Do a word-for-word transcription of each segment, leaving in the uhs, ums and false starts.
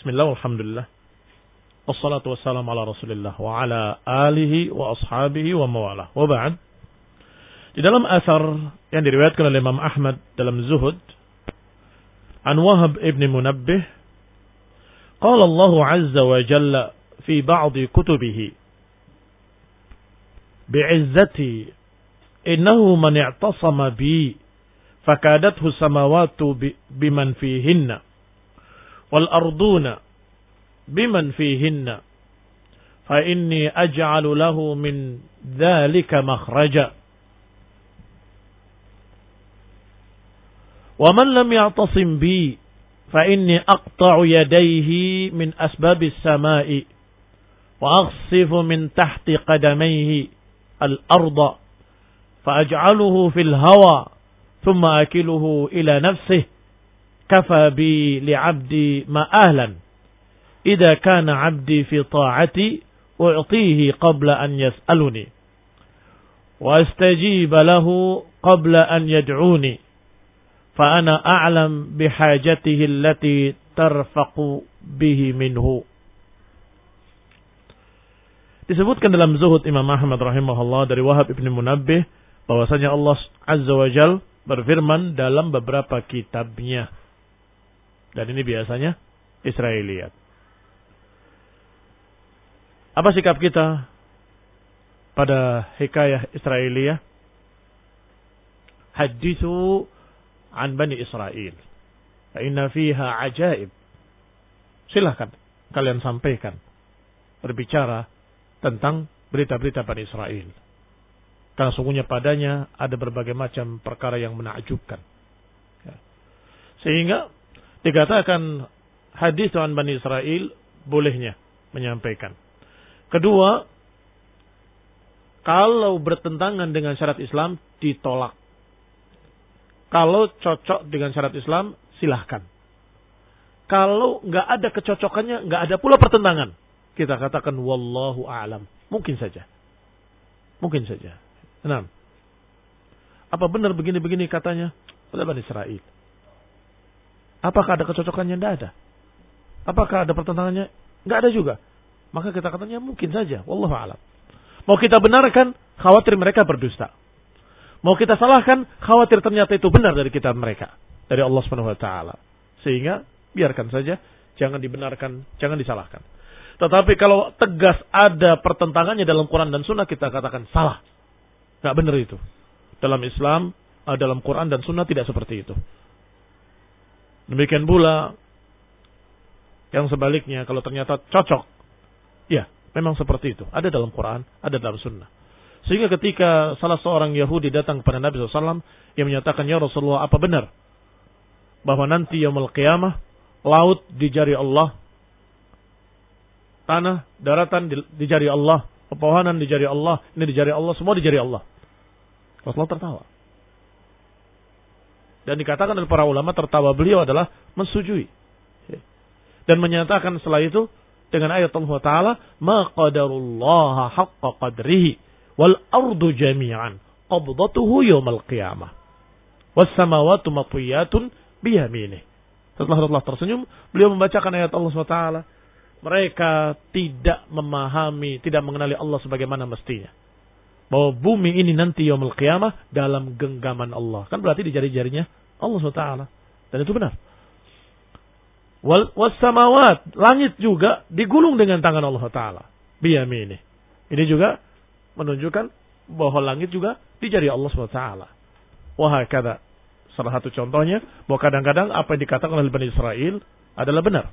Bismillah, alhamdulillah. Wassalatu wassalamu ala rasulillah wa ala alihi wa ashabihi wa mawalah. Wa ba'd. Di dalam asar yang diriwayatkan oleh Imam Ahmad dalam Zuhud, an Wahab ibn Munabbih, qala Allah azza wa jalla fi ba'di kutubihi bi'izzati innahu man i'tasama bi fakadathu samawatu biman fihinna wal arduna biman fihinna fa inni aj'alu lahu min dzalika makhraja wa man lam ya'tasim bi fa inni aqta'u yadayhi min asbabis samai wa aghsifu min tahti qadamayhi al-arda fa aj'aluhu fil hawa thumma akiluhu ila nafsihi kafa bi li'abdi ma ahlan idza kana 'abdi fi ta'ati u'tihi qabla an yas'aluni wa astajiba lahu qabla an yad'uni fa ana a'lam bihajatihi allati tarfaqu bihi minhu. Disebutkan dalam Zuhud Imam Ahmad rahimahullah dari Wahab ibn Munabbih bahwasanya Allah azza wa jalla berfirman dalam beberapa kitabnya. Dan ini biasanya Israiliyat. Apa sikap kita pada hikayah Israiliyah? Hadithu an Bani Israel. Fa inna fiha ajaib. Silahkan kalian sampaikan. Berbicara tentang berita-berita Bani Israel. Karena sungguhnya padanya ada berbagai macam perkara yang menakjubkan. Sehingga dikatakan hadis an Bani Israel bolehnya menyampaikan. Kedua, kalau bertentangan dengan syariat Islam ditolak. Kalau cocok dengan syariat Islam silahkan. Kalau nggak ada kecocokannya, nggak ada pula pertentangan, kita katakan wallahu a'lam. Mungkin saja. Mungkin saja. Enam. Apa benar begini-begini katanya oleh Bani Israel? Apakah ada kecocokannya? Tidak ada. Apakah ada pertentangannya? Tidak ada juga. Maka kita katanya mungkin saja. Wallahu a'lam. Mau kita benarkan, khawatir mereka berdusta. Mau kita salahkan, khawatir ternyata itu benar dari kitab mereka. Dari Allah subhanahu wa taala. Sehingga biarkan saja. Jangan dibenarkan, jangan disalahkan. Tetapi kalau tegas ada pertentangannya dalam Quran dan Sunnah, kita katakan salah. Tidak benar itu. Dalam Islam, dalam Quran dan Sunnah tidak seperti itu. Demikian pula yang sebaliknya, kalau ternyata cocok, ya memang seperti itu. Ada dalam Quran, ada dalam Sunnah. Sehingga ketika salah seorang Yahudi datang kepada Nabi shallallahu alaihi wasallam, yang menyatakan, ya Rasulullah, apa benar bahwa nanti yaumul qiyamah laut di jari Allah, tanah, daratan di, di jari Allah, pepohonan di jari Allah, ini di jari Allah, semua di jari Allah. Rasulullah tertawa. Dan dikatakan oleh para ulama, tertawa beliau adalah mensujui. Dan menyatakan setelah itu dengan ayat Allah Ta'ala, ma qadarullaha haqqa qadrihi wal ardu jami'an qabdatuhu yawmal qiyamah was samawati matwiyatun biyaminih. Setelah Allah tersenyum, beliau membacakan ayat Allah subhanahu wa taala. Mereka tidak memahami, tidak mengenali Allah sebagaimana mestinya. Bahwa bumi ini nanti yaumul qiyamah dalam genggaman Allah. Kan berarti di jari-jarinya Allah subhanahu wa taala. Dan itu benar. Wal was samawat, langit juga digulung dengan tangan Allah taala. Biyaminih. Ini juga menunjukkan bahwa langit juga di jari Allah subhanahu wa taala. Wah, kata salah satu contohnya bahwa kadang-kadang apa yang dikatakan oleh Bani Israel adalah benar.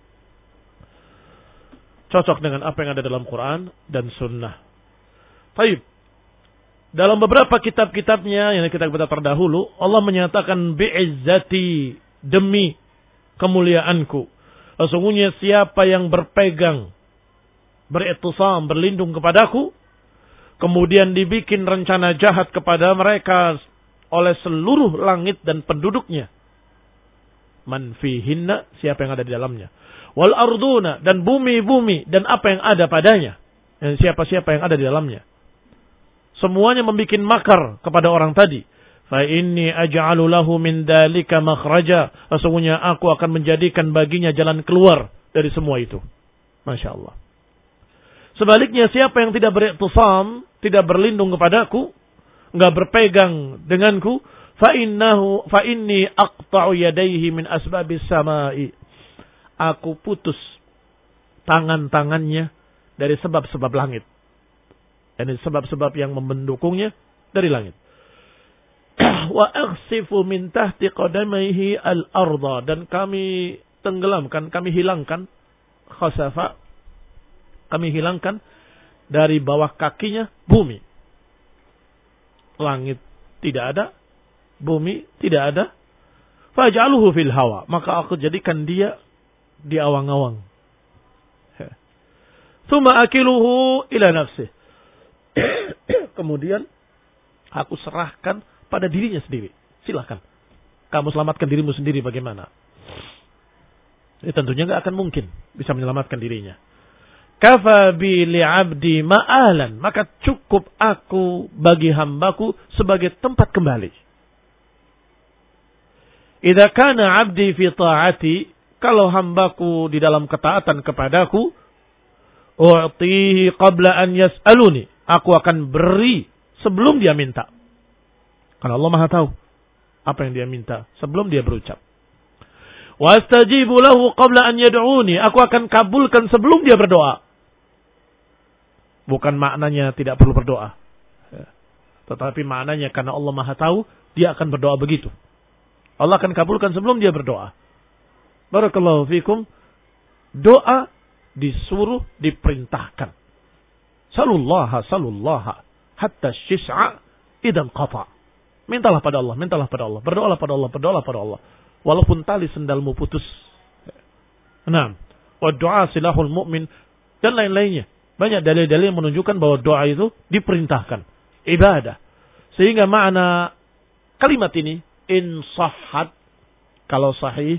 Cocok dengan apa yang ada dalam Quran dan Sunnah. Baik. Dalam beberapa kitab-kitabnya yang kita baca terdahulu, Allah menyatakan bi'izzati, demi kemuliaanku. Sesungguhnya siapa yang berpegang, berittisam, berlindung kepadaku, kemudian dibikin rencana jahat kepada mereka oleh seluruh langit dan penduduknya. Man fihinna, siapa yang ada di dalamnya. Wal arduna, dan bumi-bumi dan apa yang ada padanya. Dan siapa-siapa yang ada di dalamnya. Semuanya membuat makar kepada orang tadi. Fa inni aj'alu lahu min dzalika makhraja. Sesungguhnya aku akan menjadikan baginya jalan keluar dari semua itu. Masya Allah. Sebaliknya siapa yang tidak beriktisam, tidak berlindung kepadaku, enggak berpegang denganku, fa innahu fa inni aqta'u yadayhi min asbabis samai. Aku putus tangan-tangannya dari sebab-sebab langit. Yani sebab-sebab yang mendukungnya dari langit. Wa aghsifu min tahti qadamaihi al-ardha, dan kami tenggelamkan, kami hilangkan khasafa, kami hilangkan dari bawah kakinya bumi. Langit tidak ada, bumi tidak ada. Faj'aluhu fil hawa, maka aku jadikan dia di awang-awang. Tsumma akiluhu ila nafsih. Kemudian aku serahkan pada dirinya sendiri. Silakan. Kamu selamatkan dirimu sendiri bagaimana? Ini tentunya enggak akan mungkin bisa menyelamatkan dirinya. Kafa bi li'abdi ma'alan, maka cukup aku bagi hambaku sebagai tempat kembali. Idza kana 'abdi fi ta'ati, kalau hambaku di dalam ketaatan kepadaku, u'tihi qabla an yas'aluni, aku akan beri sebelum dia minta. Karena Allah Maha tahu apa yang dia minta sebelum dia berucap. Wa astajibu lahu qabla an yad'uni, aku akan kabulkan sebelum dia berdoa. Bukan maknanya tidak perlu berdoa. Tetapi maknanya karena Allah Maha tahu, dia akan berdoa begitu. Allah akan kabulkan sebelum dia berdoa. Barakallahu fikum. Doa disuruh, diperintahkan. Salullaha salullaha hatta syis'a idan qata. Mintalah pada Allah, mintalah pada Allah, berdoalah pada Allah, berdoalah pada Allah. Walaupun tali sendalmu putus. Naam. Wa du'a silahul mu'min, dan lain-lainnya. Banyak dalil-dalil yang menunjukkan bahwa doa itu diperintahkan. Ibadah. Sehingga makna kalimat ini, in sahhat, kalau sahih,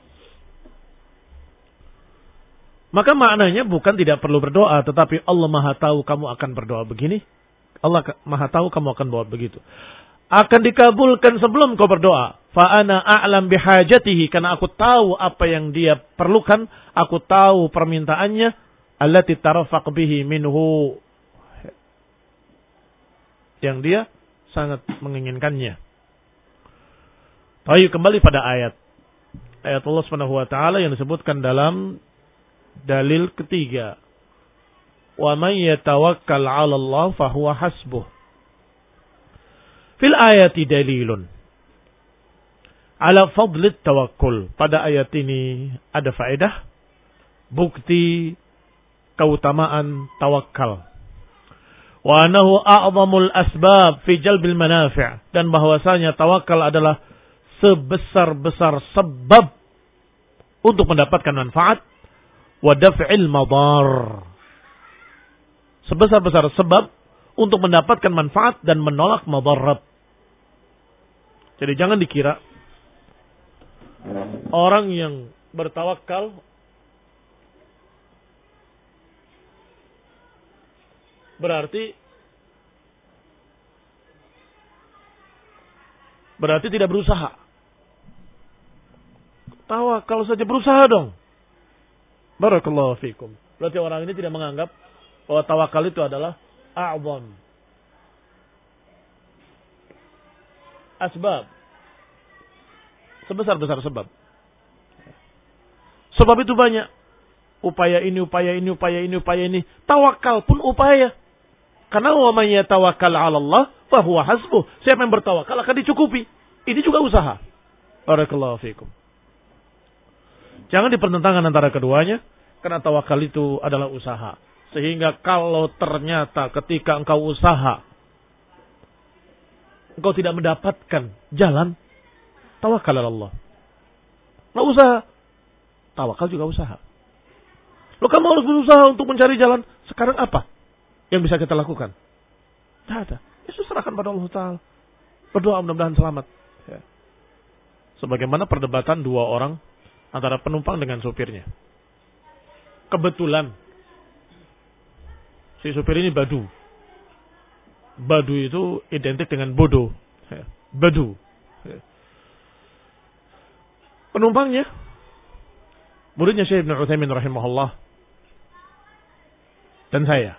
maka maknanya bukan tidak perlu berdoa, tetapi Allah Maha tahu kamu akan berdoa begini. Allah Maha tahu kamu akan berdoa begitu. Akan dikabulkan sebelum kau berdoa. Fa ana a'lam bihajatihi, karena aku tahu apa yang dia perlukan, aku tahu permintaannya, allati tarafaq bihi minhu, yang dia sangat menginginkannya. Baik, kembali pada ayat. Ayat Allah Subhanahu wa taala yang disebutkan dalam dalil ketiga. Wa may yatawakkal 'ala Allah fa huwa hasbuh. Fil ayati dalilun ala fadlit tawakkul. Pada ayat ini ada faedah, bukti keutamaan tawakal. Wa annahu a'zamul asbab fi jalbil manafi', dan bahwasanya tawakal adalah sebesar-besar sebab untuk mendapatkan manfaat, wa daf'il madar, sebesar-besar sebab untuk mendapatkan manfaat dan menolak madarat. Jadi jangan dikira orang yang bertawakal berarti berarti tidak berusaha. Tawakal saja berusaha dong. Barakallahu fikum. Berarti orang ini tidak menganggap bahwa tawakal itu adalah a'zam asbab, sebesar-besar sebab. Sebab itu banyak. Upaya ini, upaya ini, upaya ini, upaya ini. Tawakal pun upaya. Karena wa man yatawakkal 'ala Allah fa huwa hasbuh. Siapa yang bertawakal akan dicukupi. Ini juga usaha. Barakallahu fikum. Jangan dipertentangkan antara keduanya, karena tawakal itu adalah usaha. Sehingga kalau ternyata ketika engkau usaha, engkau tidak mendapatkan jalan, tawakal Allah. Nah, usaha, tawakal juga usaha. Lo kamu harus berusaha untuk mencari jalan. Sekarang apa yang bisa kita lakukan? Tidak ada. Ya, serahkan pada Allah Ta'ala. Berdoa mudah-mudahan selamat. Ya. Sebagaimana perdebatan dua orang antara penumpang dengan supirnya. Kebetulan si supir ini badu. Badu itu identik dengan bodoh. Ya. Badu. Ya. Penumpangnya muridnya Syekh Ibnu Utsaimin rahimahullah dan saya.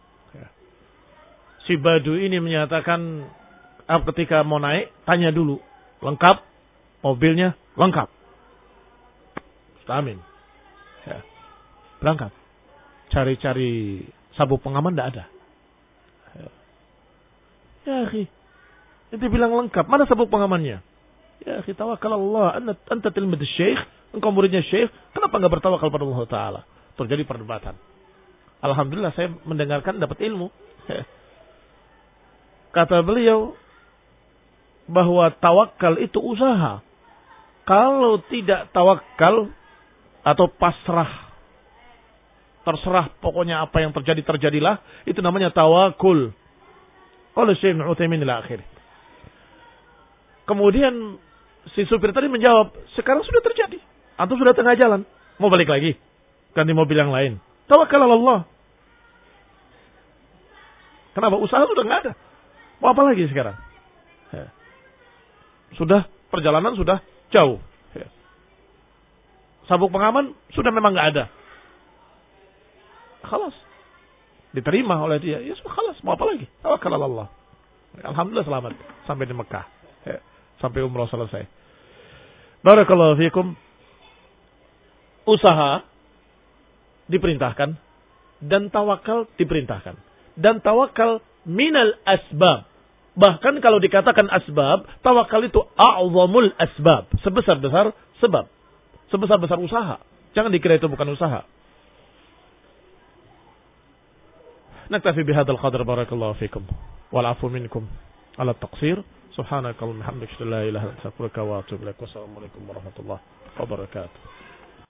Si Badu ini menyatakan ketika mau naik, tanya dulu. Lengkap? Mobilnya lengkap. Amin. Ya. Berangkat. Cari-cari sabuk pengaman tidak ada. Ya, ya akhi. Nanti bilang lengkap. Mana sabuk pengamannya? Ya akhi, tawakal Allah. Anta, anta tilmid syekh. Engkau muridnya syekh. Kenapa enggak bertawakal pada Allah Ta'ala? Terjadi perdebatan. Alhamdulillah saya mendengarkan dapat ilmu. Ya. Kata beliau bahwa tawakal itu usaha. Kalau tidak tawakal atau pasrah, terserah pokoknya apa yang terjadi terjadilah, itu namanya tawakul. Oleh Syekh Ibnu Utsaimin ila akhir. Kemudian si supir tadi menjawab, sekarang sudah terjadi. Antum sudah tengah jalan, mau balik lagi, ganti mobil yang lain. Tawakal Allah. Kenapa? Usaha sudah nggak ada. Mau apa lagi sekarang? Ya. Sudah, perjalanan sudah jauh. Ya. Sabuk pengaman sudah memang nggak ada. Khalas. Diterima oleh dia. Ya sudah khalas. Mau apa lagi? Tawakal Allah. Alhamdulillah selamat. Sampai di Mekah. Ya. Sampai umrah selesai. Barakallahu fiikum. Usaha diperintahkan. Dan tawakal diperintahkan. Dan tawakal minal asbab. Bahkan kalau dikatakan asbab, tawakal itu a'zamul asbab. Sebesar-besar sebab. Sebesar-besar usaha. Jangan dikira itu bukan usaha. Naktafi bihadzal qadar barakallahu fikum. Wal afu minkum ala taqsir. Subhanakallahumma hamdaka la ilaha illa anta astaghfiruka wa atubu ilaik. Wassalamualaikum warahmatullahi wabarakatuh.